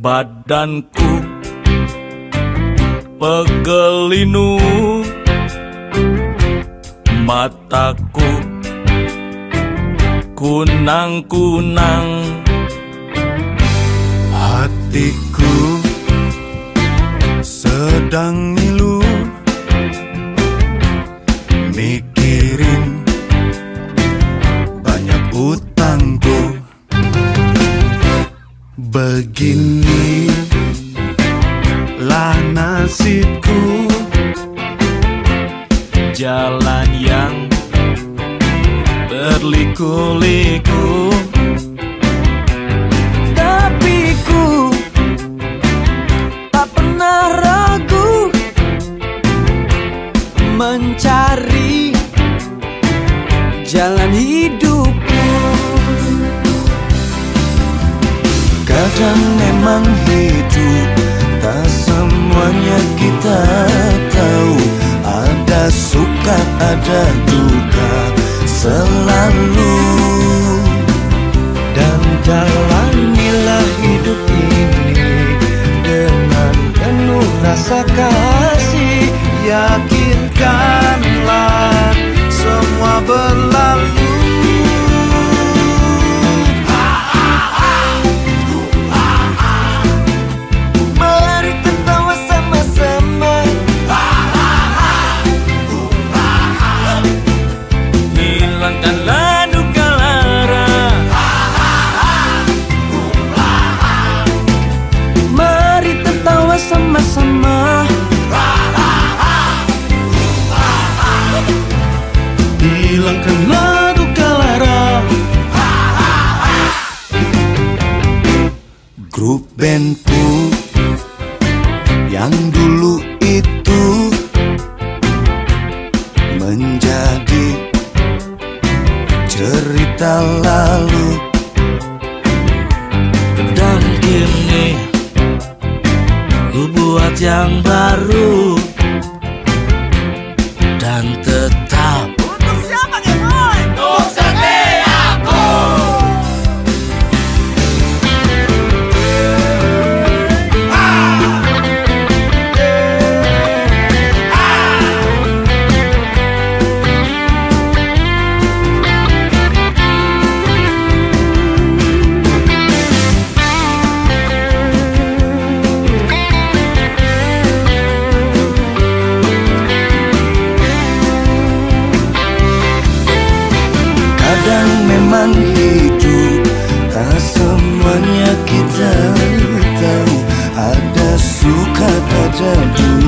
Badanku pegelinu, mataku kunang-kunang, hatiku sedang ngilu, mikirin banyak utangku. Begini lah nasibku, jalan yang berliku-liku, tapi ku tak pernah ragu mencari jalan hidupku. Kadang memang hidup tak semuanya kita tahu, ada suka ada duka selalu. Dan jalanilah hidup ini dengan penuh rasa kasih, yakinkanlah semua berlalu. hilangkanlah duka lara. Mari tertawa sama-sama, hilangkanlah duka lara. Grup bandku yang dulu itu menjadi cerita lalu, Dan kini ku buat yang baru dan tetap untuk siapa nih boy? untuk setiaku. kadang memang hidup tak semuanya kita tahu, ada suka ada duka